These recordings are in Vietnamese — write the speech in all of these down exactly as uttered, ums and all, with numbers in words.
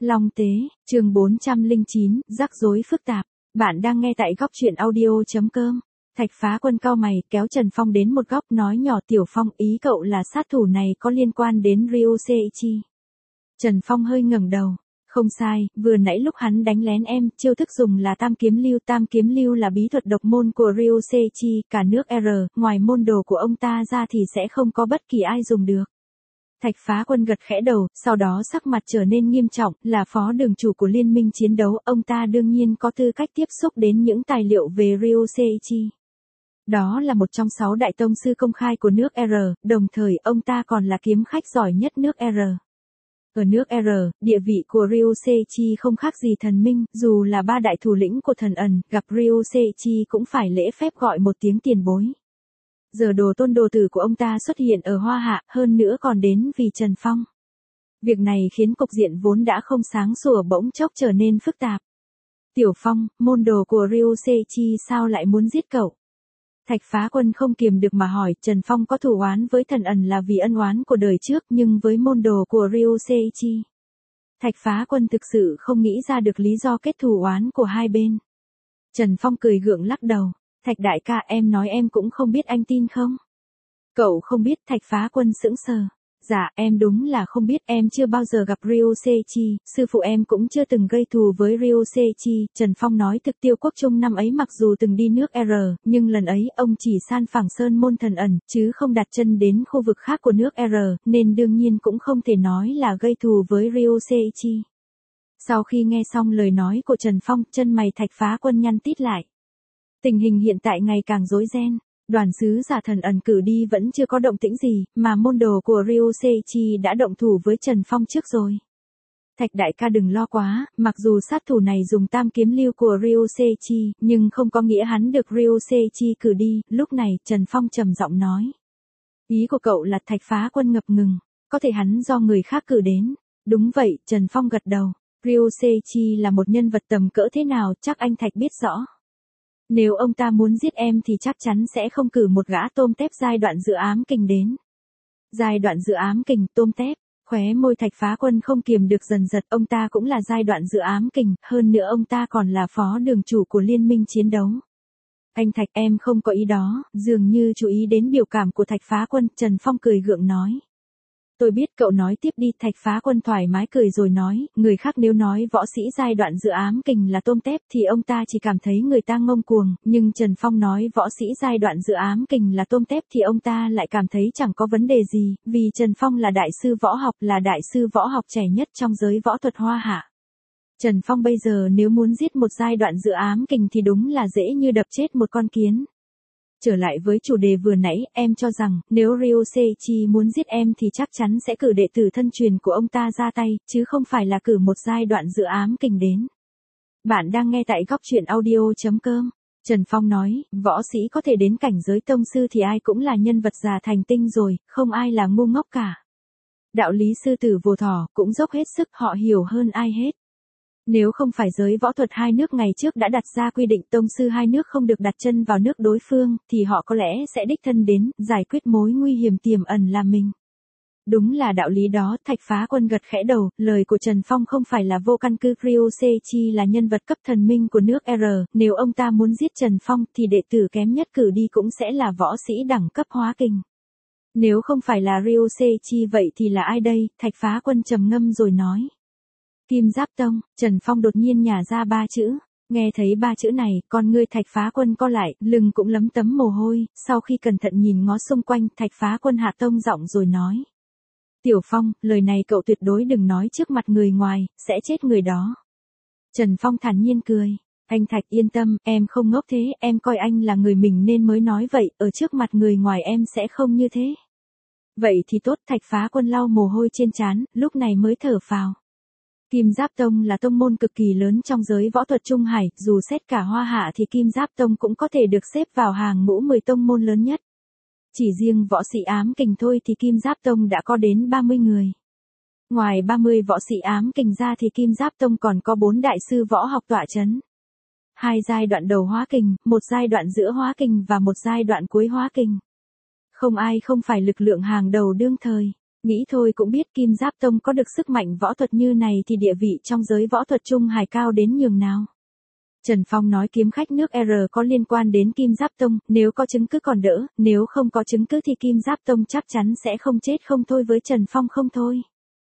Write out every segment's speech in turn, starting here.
Long Tế, chương bốn trăm lẻ chín, rắc rối phức tạp. Bạn đang nghe tại góc truyện audio chấm com. Thạch Phá Quân cau mày, kéo Trần Phong đến một góc nói nhỏ, Tiểu Phong, ý cậu là sát thủ này có liên quan đến Ryuseichi. Trần Phong hơi ngẩng đầu. Không sai, vừa nãy lúc hắn đánh lén em, chiêu thức dùng là tam kiếm lưu. Tam kiếm lưu là bí thuật độc môn của Ryuseichi, cả nước R, ngoài môn đồ của ông ta ra thì sẽ không có bất kỳ ai dùng được. Thạch Phá Quân gật khẽ đầu, sau đó sắc mặt trở nên nghiêm trọng, là phó đường chủ của liên minh chiến đấu, ông ta đương nhiên có tư cách tiếp xúc đến những tài liệu về Ryuseichi. Đó là một trong sáu đại tông sư công khai của nước R, đồng thời ông ta còn là kiếm khách giỏi nhất nước R. Ở nước R, địa vị của Ryuseichi không khác gì thần minh, dù là ba đại thủ lĩnh của thần ẩn, gặp Ryuseichi cũng phải lễ phép gọi một tiếng tiền bối. Giờ đồ tôn đồ tử của ông ta xuất hiện ở Hoa Hạ, hơn nữa còn đến vì Trần Phong. Việc này khiến cục diện vốn đã không sáng sủa bỗng chốc trở nên phức tạp. Tiểu Phong, môn đồ của Ryuseichi sao lại muốn giết cậu? Thạch Phá Quân không kiềm được mà hỏi, Trần Phong có thù oán với thần ẩn là vì ân oán của đời trước, nhưng với môn đồ của Ryuseichi, Thạch Phá Quân thực sự không nghĩ ra được lý do kết thù oán của hai bên. Trần Phong cười gượng lắc đầu. Thạch đại ca, em nói em cũng không biết, anh tin không? Cậu không biết? Thạch Phá Quân sững sờ. Dạ, em đúng là không biết, em chưa bao giờ gặp Ryuseichi, sư phụ em cũng chưa từng gây thù với Ryuseichi. Trần Phong nói, thực Tiêu Quốc Trung năm ấy mặc dù từng đi nước R, nhưng lần ấy ông chỉ san phẳng sơn môn thần ẩn, chứ không đặt chân đến khu vực khác của nước R, nên đương nhiên cũng không thể nói là gây thù với Ryuseichi. Sau khi nghe xong lời nói của Trần Phong, chân mày Thạch Phá Quân nhăn tít lại. Tình hình hiện tại ngày càng rối ren, đoàn sứ giả thần ẩn cử đi vẫn chưa có động tĩnh gì, mà môn đồ của Ryuseichi đã động thủ với Trần Phong trước rồi. Thạch đại ca đừng lo quá, mặc dù sát thủ này dùng tam kiếm lưu của Ryuseichi, nhưng không có nghĩa hắn được Ryuseichi cử đi. Lúc này, Trần Phong trầm giọng nói. Ý của cậu là? Thạch Phá Quân ngập ngừng, có thể hắn do người khác cử đến. Đúng vậy, Trần Phong gật đầu. Ryuseichi là một nhân vật tầm cỡ thế nào, chắc anh Thạch biết rõ. Nếu ông ta muốn giết em thì chắc chắn sẽ không cử một gã tôm tép giai đoạn dự ám kình đến. Giai đoạn dự ám kình, tôm tép, khóe môi Thạch Phá Quân không kiềm được dần giật, ông ta cũng là giai đoạn dự ám kình, hơn nữa ông ta còn là phó đường chủ của liên minh chiến đấu. Anh Thạch, em không có ý đó. Dường như chú ý đến biểu cảm của Thạch Phá Quân, Trần Phong cười gượng nói. Tôi biết, cậu nói tiếp đi. Thạch Phá Quân thoải mái cười rồi nói, người khác nếu nói võ sĩ giai đoạn dự ám kình là tôm tép thì ông ta chỉ cảm thấy người ta ngông cuồng, nhưng Trần Phong nói võ sĩ giai đoạn dự ám kình là tôm tép thì ông ta lại cảm thấy chẳng có vấn đề gì, vì Trần Phong là đại sư võ học, là đại sư võ học trẻ nhất trong giới võ thuật Hoa Hạ. Trần Phong bây giờ nếu muốn giết một giai đoạn dự ám kình thì đúng là dễ như đập chết một con kiến. Trở lại với chủ đề vừa nãy, em cho rằng, nếu Ryuseichi muốn giết em thì chắc chắn sẽ cử đệ tử thân truyền của ông ta ra tay, chứ không phải là cử một giai đoạn dự ám kình đến. Bạn đang nghe tại góc truyện audio chấm com. Trần Phong nói, võ sĩ có thể đến cảnh giới tông sư thì ai cũng là nhân vật già thành tinh rồi, không ai là ngu ngốc cả. Đạo lý sư tử vô thỏ, cũng dốc hết sức, họ hiểu hơn ai hết. Nếu không phải giới võ thuật hai nước ngày trước đã đặt ra quy định tông sư hai nước không được đặt chân vào nước đối phương, thì họ có lẽ sẽ đích thân đến, giải quyết mối nguy hiểm tiềm ẩn là mình. Đúng là đạo lý đó. Thạch Phá Quân gật khẽ đầu, lời của Trần Phong không phải là vô căn cứ. Ryuseichi là nhân vật cấp thần minh của nước R, nếu ông ta muốn giết Trần Phong thì đệ tử kém nhất cử đi cũng sẽ là võ sĩ đẳng cấp hóa kình. Nếu không phải là Ryuseichi vậy thì là ai đây? Thạch Phá Quân trầm ngâm rồi nói. Kim Giáp Tông. Trần Phong đột nhiên nhả ra ba chữ. Nghe thấy ba chữ này, con ngươi Thạch Phá Quân co lại, lưng cũng lấm tấm mồ hôi, sau khi cẩn thận nhìn ngó xung quanh, Thạch Phá Quân hạ tông giọng rồi nói. Tiểu Phong, lời này cậu tuyệt đối đừng nói trước mặt người ngoài, sẽ chết người đó. Trần Phong thản nhiên cười. Anh Thạch yên tâm, em không ngốc thế, em coi anh là người mình nên mới nói vậy, ở trước mặt người ngoài em sẽ không như thế. Vậy thì tốt. Thạch Phá Quân lau mồ hôi trên trán, lúc này mới thở phào. Kim Giáp Tông là tông môn cực kỳ lớn trong giới võ thuật Trung Hải, dù xét cả Hoa Hạ thì Kim Giáp Tông cũng có thể được xếp vào hàng ngũ mười tông môn lớn nhất. Chỉ riêng võ sĩ ám kình thôi thì Kim Giáp Tông đã có đến ba mươi người. Ngoài ba mươi võ sĩ ám kình ra thì Kim Giáp Tông còn có bốn đại sư võ học tọa chấn. Hai giai đoạn đầu hóa kình, một giai đoạn giữa hóa kình và một giai đoạn cuối hóa kình. Không ai không phải lực lượng hàng đầu đương thời. Nghĩ thôi cũng biết Kim Giáp Tông có được sức mạnh võ thuật như này thì địa vị trong giới võ thuật Trung Hải cao đến nhường nào. Trần Phong nói kiếm khách nước R có liên quan đến Kim Giáp Tông, nếu có chứng cứ còn đỡ, nếu không có chứng cứ thì Kim Giáp Tông chắc chắn sẽ không chết không thôi với Trần Phong không thôi.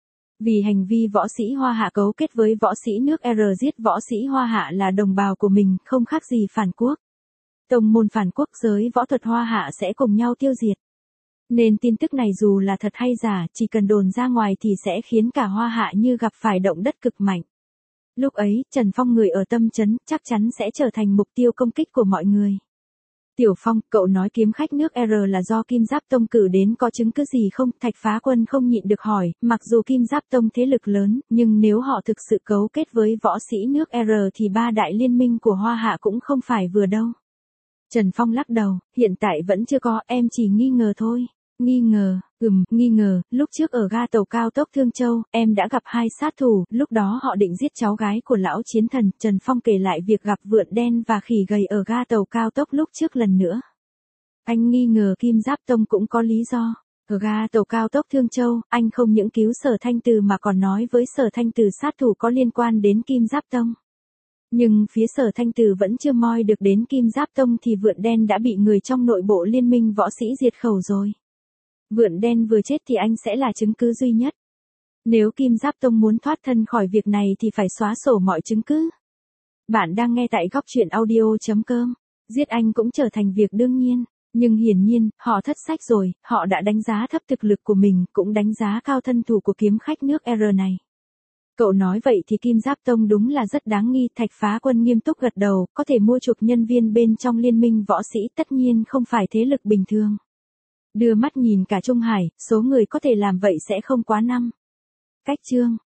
Vì hành vi võ sĩ Hoa Hạ cấu kết với võ sĩ nước R giết võ sĩ Hoa Hạ là đồng bào của mình, không khác gì phản quốc. Tông môn phản quốc giới võ thuật Hoa Hạ sẽ cùng nhau tiêu diệt. Nên tin tức này dù là thật hay giả, chỉ cần đồn ra ngoài thì sẽ khiến cả Hoa Hạ như gặp phải động đất cực mạnh. Lúc ấy, Trần Phong người ở tâm trấn, chắc chắn sẽ trở thành mục tiêu công kích của mọi người. Tiểu Phong, cậu nói kiếm khách nước R là do Kim Giáp Tông cử đến có chứng cứ gì không? Thạch Phá Quân không nhịn được hỏi, mặc dù Kim Giáp Tông thế lực lớn, nhưng nếu họ thực sự cấu kết với võ sĩ nước R thì ba đại liên minh của Hoa Hạ cũng không phải vừa đâu. Trần Phong lắc đầu, hiện tại vẫn chưa có, em chỉ nghi ngờ thôi. Nghi ngờ, ừm, nghi ngờ, lúc trước ở ga tàu cao tốc Thương Châu, em đã gặp hai sát thủ, lúc đó họ định giết cháu gái của lão chiến thần. Trần Phong kể lại việc gặp vượn đen và khỉ gầy ở ga tàu cao tốc lúc trước lần nữa. Anh nghi ngờ Kim Giáp Tông cũng có lý do. Ở ga tàu cao tốc Thương Châu, anh không những cứu Sở Thanh Từ mà còn nói với Sở Thanh Từ sát thủ có liên quan đến Kim Giáp Tông. Nhưng phía Sở Thanh Từ vẫn chưa moi được đến Kim Giáp Tông thì vượn đen đã bị người trong nội bộ liên minh võ sĩ diệt khẩu rồi. Vượn đen vừa chết thì anh sẽ là chứng cứ duy nhất. Nếu Kim Giáp Tông muốn thoát thân khỏi việc này thì phải xóa sổ mọi chứng cứ. Bạn đang nghe tại góc truyện audio chấm com. Giết anh cũng trở thành việc đương nhiên. Nhưng hiển nhiên, họ thất sách rồi, họ đã đánh giá thấp thực lực của mình, cũng đánh giá cao thân thủ của kiếm khách nước R này. Cậu nói vậy thì Kim Giáp Tông đúng là rất đáng nghi. Thạch Phá Quân nghiêm túc gật đầu, có thể mua chuộc nhân viên bên trong liên minh võ sĩ tất nhiên không phải thế lực bình thường. Đưa mắt nhìn cả Trung Hải, số người có thể làm vậy sẽ không quá năm. Cách chương